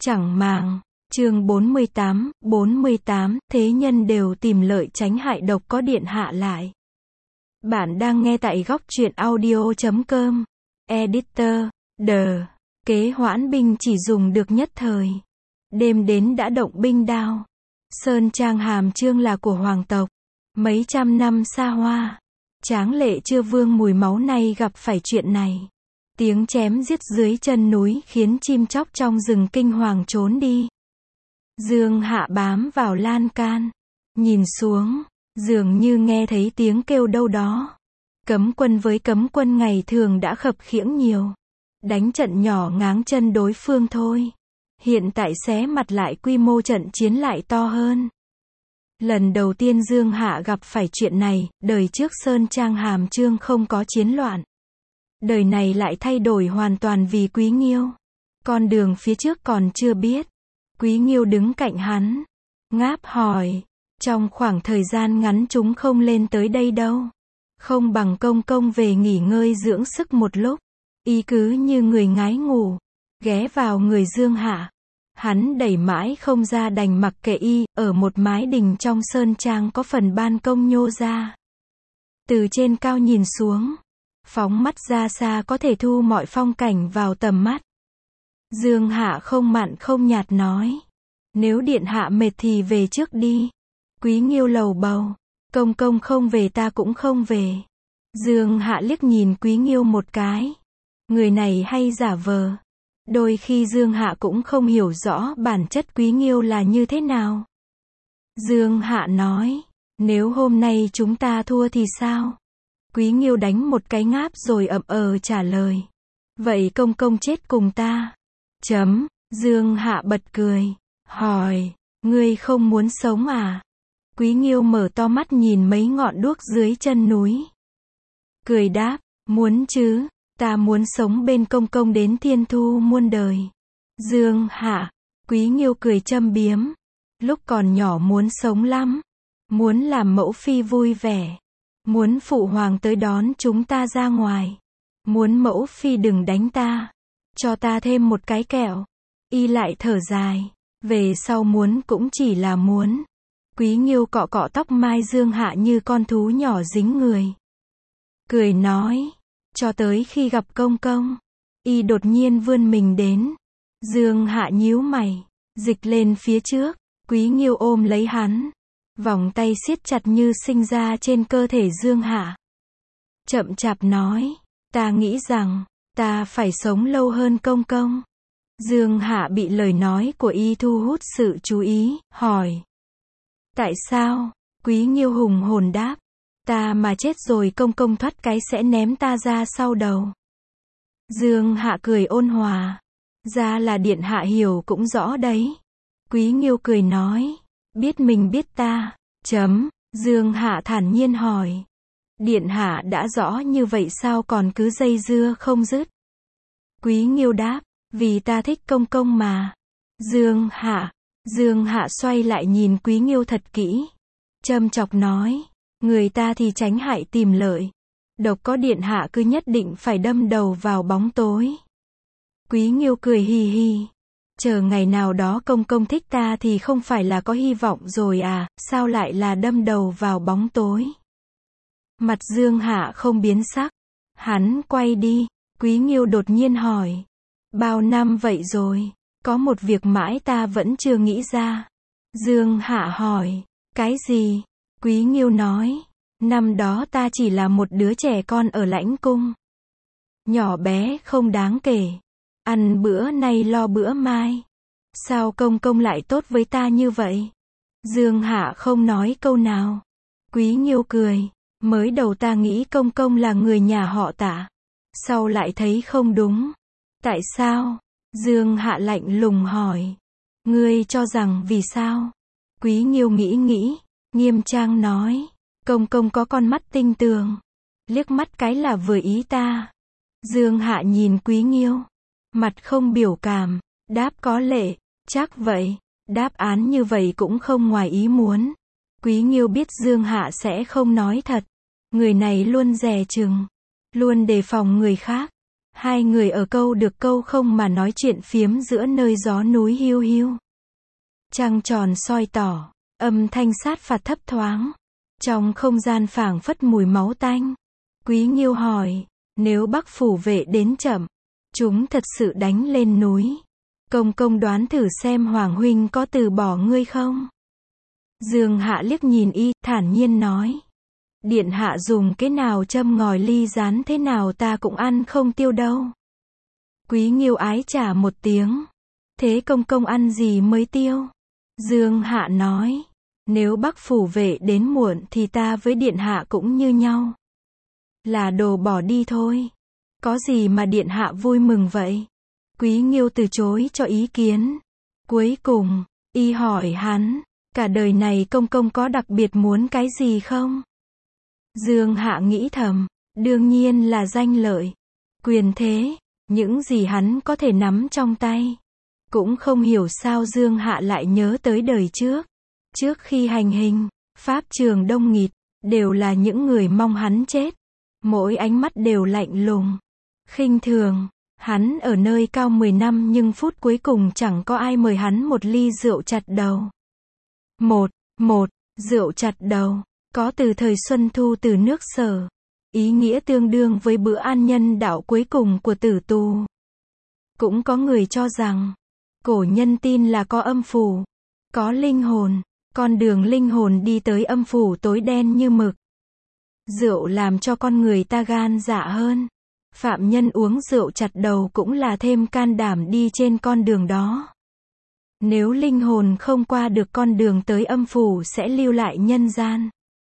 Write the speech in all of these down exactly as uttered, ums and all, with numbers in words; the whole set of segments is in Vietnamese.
Chẳng màng. Chương bốn mươi tám, bốn mươi tám, thế nhân đều tìm lợi tránh hại độc có điện hạ lại. Bạn đang nghe tại góc truyện audio chấm com. Editor, The. Kế hoãn binh chỉ dùng được nhất thời. Đêm đến đã động binh đao. Sơn Trang Hàm Chương là của hoàng tộc. Mấy trăm năm xa hoa. Tráng lệ chưa vương mùi máu nay gặp phải chuyện này. Tiếng chém giết dưới chân núi khiến chim chóc trong rừng kinh hoàng trốn đi. Dương Hạ bám vào lan can. Nhìn xuống, dường như nghe thấy tiếng kêu đâu đó. Cấm quân với cấm quân ngày thường đã khập khiễng nhiều. Đánh trận nhỏ ngáng chân đối phương thôi. Hiện tại xé mặt lại quy mô trận chiến lại to hơn. Lần đầu tiên Dương Hạ gặp phải chuyện này, đời trước Sơn Trang Hàm Chương không có chiến loạn. Đời này lại thay đổi hoàn toàn vì Quý Nghiêu. Con đường phía trước còn chưa biết. Quý Nghiêu đứng cạnh hắn. Ngáp hỏi. Trong khoảng thời gian ngắn chúng không lên tới đây đâu. Không bằng công công về nghỉ ngơi dưỡng sức một lúc. Y cứ như người ngái ngủ. Ghé vào người Dương Hạ. Hắn đẩy mãi không ra đành mặc kệ y, ở một mái đình trong sơn trang có phần ban công nhô ra. Từ trên cao nhìn xuống. Phóng mắt ra xa có thể thu mọi phong cảnh vào tầm mắt. Dương Hạ không mặn không nhạt nói. Nếu điện hạ mệt thì về trước đi. Quý Nghiêu lầu bầu. Công công không về ta cũng không về. Dương Hạ liếc nhìn Quý Nghiêu một cái. Người này hay giả vờ. Đôi khi Dương Hạ cũng không hiểu rõ bản chất Quý Nghiêu là như thế nào. Dương Hạ nói. Nếu hôm nay chúng ta thua thì sao? Quý Nghiêu đánh một cái ngáp rồi ậm ờ trả lời. Vậy công công chết cùng ta. Chấm. Dương Hạ bật cười. Hỏi. Ngươi không muốn sống à? Quý Nghiêu mở to mắt nhìn mấy ngọn đuốc dưới chân núi. Cười đáp. Muốn chứ. Ta muốn sống bên công công đến thiên thu muôn đời. Dương Hạ. Quý Nghiêu cười châm biếm. Lúc còn nhỏ muốn sống lắm. Muốn làm mẫu phi vui vẻ. Muốn phụ hoàng tới đón chúng ta ra ngoài. Muốn mẫu phi đừng đánh ta. Cho ta thêm một cái kẹo. Y lại thở dài. Về sau muốn cũng chỉ là muốn. Quý Nghiêu cọ cọ tóc mai Dương Hạ như con thú nhỏ dính người. Cười nói. Cho tới khi gặp công công. Y đột nhiên vươn mình đến. Dương Hạ nhíu mày. Dịch lên phía trước. Quý Nghiêu ôm lấy hắn. Vòng tay siết chặt như sinh ra trên cơ thể Dương Hạ. Chậm chạp nói. Ta nghĩ rằng. Ta phải sống lâu hơn công công. Dương Hạ bị lời nói của y thu hút sự chú ý. Hỏi. Tại sao? Quý Nghiêu hùng hồn đáp. Ta mà chết rồi công công thoát cái sẽ ném ta ra sau đầu. Dương Hạ cười ôn hòa. Ra là điện hạ hiểu cũng rõ đấy. Quý Nghiêu cười nói. Biết mình biết ta. Chấm. Dương Hạ thản nhiên hỏi. Điện hạ đã rõ như vậy sao còn cứ dây dưa không dứt? Quý Nghiêu đáp. Vì ta thích công công mà. Dương Hạ. Dương Hạ xoay lại nhìn Quý Nghiêu thật kỹ. Châm chọc nói. Người ta thì tránh hại tìm lợi. Độc có điện hạ cứ nhất định phải đâm đầu vào bóng tối. Quý Nghiêu cười hì hì. Chờ ngày nào đó công công thích ta thì không phải là có hy vọng rồi à, sao lại là đâm đầu vào bóng tối? Mặt Dương Hạ không biến sắc. Hắn quay đi. Quý Nghiêu đột nhiên hỏi. Bao năm vậy rồi, có một việc mãi ta vẫn chưa nghĩ ra. Dương Hạ hỏi. Cái gì? Quý Nghiêu nói. Năm đó ta chỉ là một đứa trẻ con ở lãnh cung. Nhỏ bé không đáng kể. Ăn bữa nay lo bữa mai. Sao công công lại tốt với ta như vậy? Dương Hạ không nói câu nào. Quý Nghiêu cười. Mới đầu ta nghĩ công công là người nhà họ Tạ. Sau lại thấy không đúng. Tại sao? Dương Hạ lạnh lùng hỏi. Ngươi cho rằng vì sao? Quý Nghiêu nghĩ nghĩ. Nghiêm trang nói. Công công có con mắt tinh tường. Liếc mắt cái là vừa ý ta. Dương Hạ nhìn Quý Nghiêu. Mặt không biểu cảm. Đáp có lệ. Chắc vậy. Đáp án như vậy cũng không ngoài ý muốn. Quý Nghiêu biết Dương Hạ sẽ không nói thật. Người này luôn dè chừng. Luôn đề phòng người khác. Hai người ở câu được câu không mà nói chuyện phiếm giữa nơi gió núi hiu hiu. Trăng tròn soi tỏ, âm thanh sát phạt thấp thoáng. Trong không gian phảng phất mùi máu tanh. Quý Nghiêu hỏi, nếu Bắc phủ vệ đến chậm, chúng thật sự đánh lên núi. Công công đoán thử xem Hoàng huynh có từ bỏ ngươi không? Dương Hạ liếc nhìn y, thản nhiên nói. Điện hạ dùng cái nào châm ngòi ly rán thế nào ta cũng ăn không tiêu đâu. Quý Nghiêu ái trả một tiếng. Thế công công ăn gì mới tiêu? Dương Hạ nói. Nếu Bắc phủ vệ đến muộn thì ta với điện hạ cũng như nhau. Là đồ bỏ đi thôi. Có gì mà điện hạ vui mừng vậy? Quý Nghiêu từ chối cho ý kiến. Cuối cùng, y hỏi hắn, cả đời này công công có đặc biệt muốn cái gì không? Dương Hạ nghĩ thầm, đương nhiên là danh lợi, quyền thế, những gì hắn có thể nắm trong tay. Cũng không hiểu sao Dương Hạ lại nhớ tới đời trước. Trước khi hành hình, pháp trường đông nghịt, đều là những người mong hắn chết. Mỗi ánh mắt đều lạnh lùng, khinh thường. Hắn ở nơi cao mười năm nhưng phút cuối cùng chẳng có ai mời hắn một ly rượu chặt đầu. Một, một, rượu chặt đầu, có từ thời Xuân Thu từ nước Sở. Ý nghĩa tương đương với bữa ăn nhân đạo cuối cùng của tử tù. Cũng có người cho rằng, cổ nhân tin là có âm phủ, có linh hồn, con đường linh hồn đi tới âm phủ tối đen như mực. Rượu làm cho con người ta gan dạ hơn. Phạm nhân uống rượu chặt đầu cũng là thêm can đảm đi trên con đường đó. Nếu linh hồn không qua được con đường tới âm phủ sẽ lưu lại nhân gian,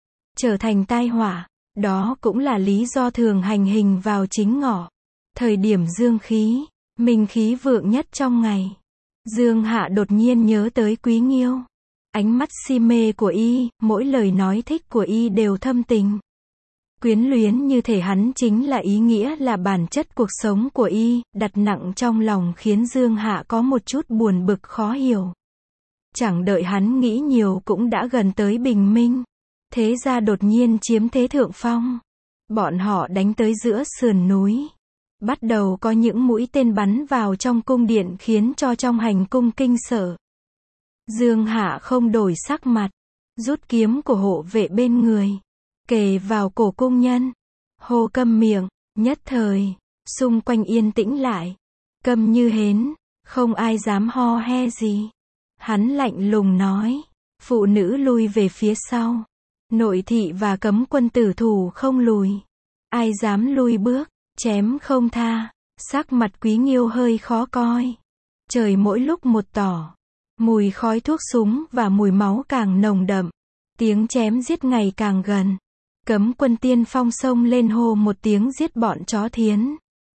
trở thành tai họa. Đó cũng là lý do thường hành hình vào chính ngọ, thời điểm dương khí, minh khí vượng nhất trong ngày. Dương Hạ đột nhiên nhớ tới Quý Nghiêu. Ánh mắt si mê của y, mỗi lời nói thích của y đều thâm tình. Quyến luyến như thể hắn chính là ý nghĩa là bản chất cuộc sống của y, đặt nặng trong lòng khiến Dương Hạ có một chút buồn bực khó hiểu. Chẳng đợi hắn nghĩ nhiều cũng đã gần tới bình minh. Thế ra đột nhiên chiếm thế thượng phong. Bọn họ đánh tới giữa sườn núi. Bắt đầu có những mũi tên bắn vào trong cung điện khiến cho trong hành cung kinh sợ. Dương Hạ không đổi sắc mặt, rút kiếm của hộ vệ bên người, kề vào cổ cung nhân. Hô câm miệng, nhất thời, xung quanh yên tĩnh lại. Câm như hến, không ai dám ho he gì. Hắn lạnh lùng nói, phụ nữ lui về phía sau. Nội thị và cấm quân tử thủ không lùi. Ai dám lui bước, chém không tha. Sắc mặt Quý Nghiêu hơi khó coi. Trời mỗi lúc một tỏ. Mùi khói thuốc súng và mùi máu càng nồng đậm. Tiếng chém giết ngày càng gần. Cấm quân tiên phong xông lên hô một tiếng giết bọn chó thiến.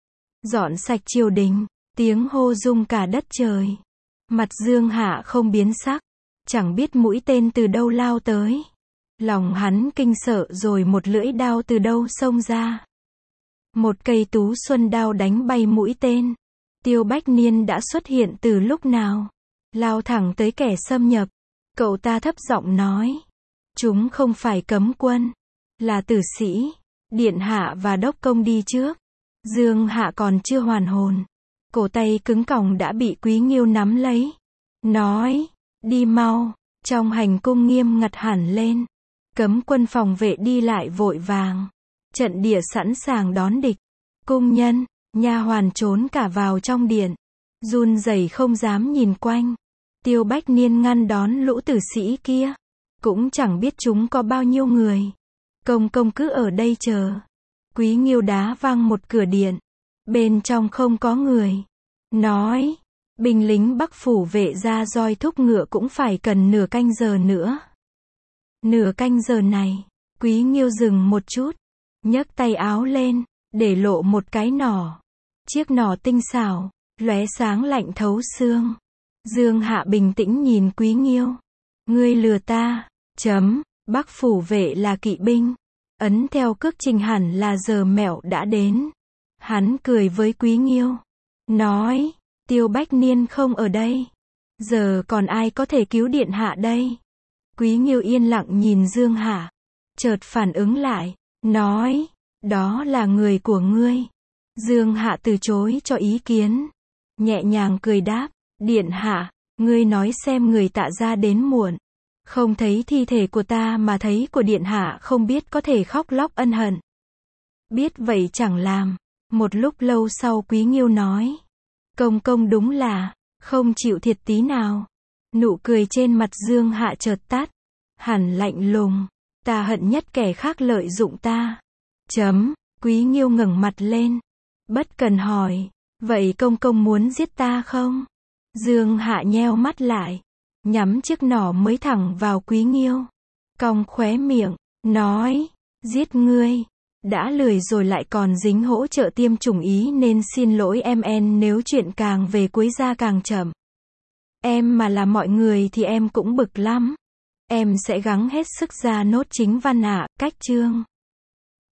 Dọn sạch triều đình. Tiếng hô rung cả đất trời. Mặt Dương Hạ không biến sắc. Chẳng biết mũi tên từ đâu lao tới. Lòng hắn kinh sợ rồi một lưỡi đao từ đâu xông ra. Một cây tú xuân đao đánh bay mũi tên. Tiêu Bách Niên đã xuất hiện từ lúc nào? Lao thẳng tới kẻ xâm nhập. Cậu ta thấp giọng nói. Chúng không phải cấm quân. Là tử sĩ. Điện hạ và đốc công đi trước. Dương Hạ còn chưa hoàn hồn. Cổ tay cứng còng đã bị Quý Nghiêu nắm lấy. Nói. Đi mau. Trong hành cung nghiêm ngặt hẳn lên. Cấm quân phòng vệ đi lại vội vàng. Trận địa sẵn sàng đón địch. Cung nhân, nha hoàn trốn cả vào trong điện. Run rẩy không dám nhìn quanh. Tiêu Bách Niên ngăn đón lũ tử sĩ kia. Cũng chẳng biết chúng có bao nhiêu người. Công công cứ ở đây chờ. Quý Nghiêu đá văng một cửa điện. Bên trong không có người. Nói. Binh lính Bắc phủ vệ ra roi thúc ngựa cũng phải cần nửa canh giờ nữa. Nửa canh giờ này, Quý Nghiêu dừng một chút, nhấc tay áo lên, để lộ một cái nỏ. Chiếc nỏ tinh xảo, lóe sáng lạnh thấu xương. Dương Hạ bình tĩnh nhìn Quý Nghiêu. Ngươi lừa ta, chấm, Bắc phủ vệ là kỵ binh. Ấn theo cước trình hẳn là giờ mẹo đã đến. Hắn cười với Quý Nghiêu. Nói, Tiêu Bách Niên không ở đây. Giờ còn ai có thể cứu điện hạ đây? Quý Nghiêu yên lặng nhìn Dương Hạ. Chợt phản ứng lại. Nói, đó là người của ngươi. Dương Hạ từ chối cho ý kiến. Nhẹ nhàng cười đáp, điện hạ, ngươi nói xem người Tạ gia đến muộn. Không thấy thi thể của ta mà thấy của điện hạ không biết có thể khóc lóc ân hận. Biết vậy chẳng làm. Một lúc lâu sau Quý Nghiêu nói. Công công đúng là, không chịu thiệt tí nào. Nụ cười trên mặt Dương Hạ chợt tắt. Hẳn lạnh lùng. Ta hận nhất kẻ khác lợi dụng ta. Chấm, Quý Nghiêu ngẩng mặt lên. Bất cần hỏi. Vậy công công muốn giết ta không? Dương Hạ nheo mắt lại. Nhắm chiếc nỏ mới thẳng vào Quý Nghiêu. Cong khóe miệng. Nói. Giết ngươi. Đã lười rồi lại còn dính hỗ trợ tiêm chủng ý nên xin lỗi em en nếu chuyện càng về cuối ra càng chậm. Em mà là mọi người thì em cũng bực lắm. Em sẽ gắng hết sức ra nốt chính văn ạ, cách chương.